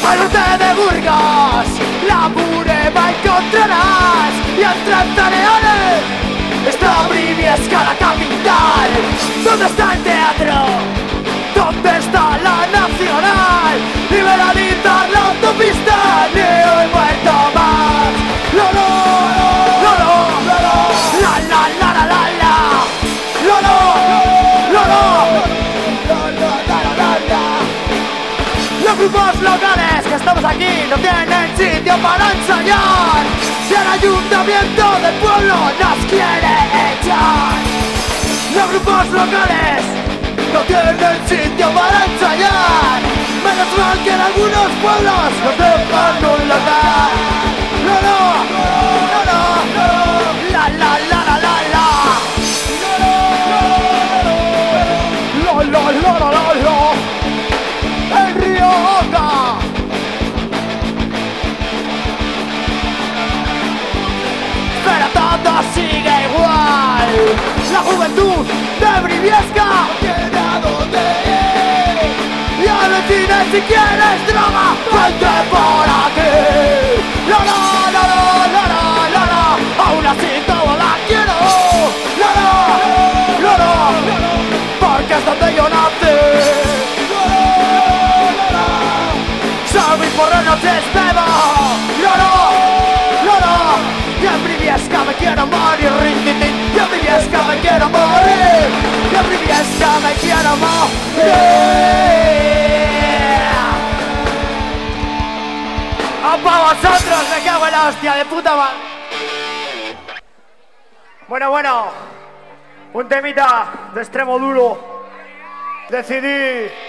Al norte de Burgos, la Bureba encontrarás. Y entre Taneales está Briviesca, la capital. ¿Dónde está el teatro? ¿Dónde está la Nacional? Liberalizar la autopista, ni un muerto más. Lolo, Lolo, Lolo, la la la la la la. Lolo, Lolo, Lolo, la la la la. Los grupos locales que estamos aquí no tienen sitio para ensayar. Si el ayuntamiento del pueblo nos quiere echar. Los grupos locales no tienen sitio para ensayar. Menos mal que en algunos pueblos nos dejan un local. No, no, no, no, no. La, la, la, la, la, la. No, no, no, no, no, no, no. El río Oca. Pero todo sigue igual. La juventud de Briviesca no tiene a dónde ir. Y a ver si quieres droga, vente por aquí. La la la la la la la la. Aún así todo la quiero. La la la la la. Porque es donde yo nací. La la la la. Salgo y por las noches bebo. La la la la. Y en Briviesca me quiero morir. Rinditín. Y en Briviesca me quiero morir. Y en Briviesca me quiero morir. ¡Para vosotros! ¡Me cago en la hostia de puta madre! Bueno, un temita de extremo duro. Decidí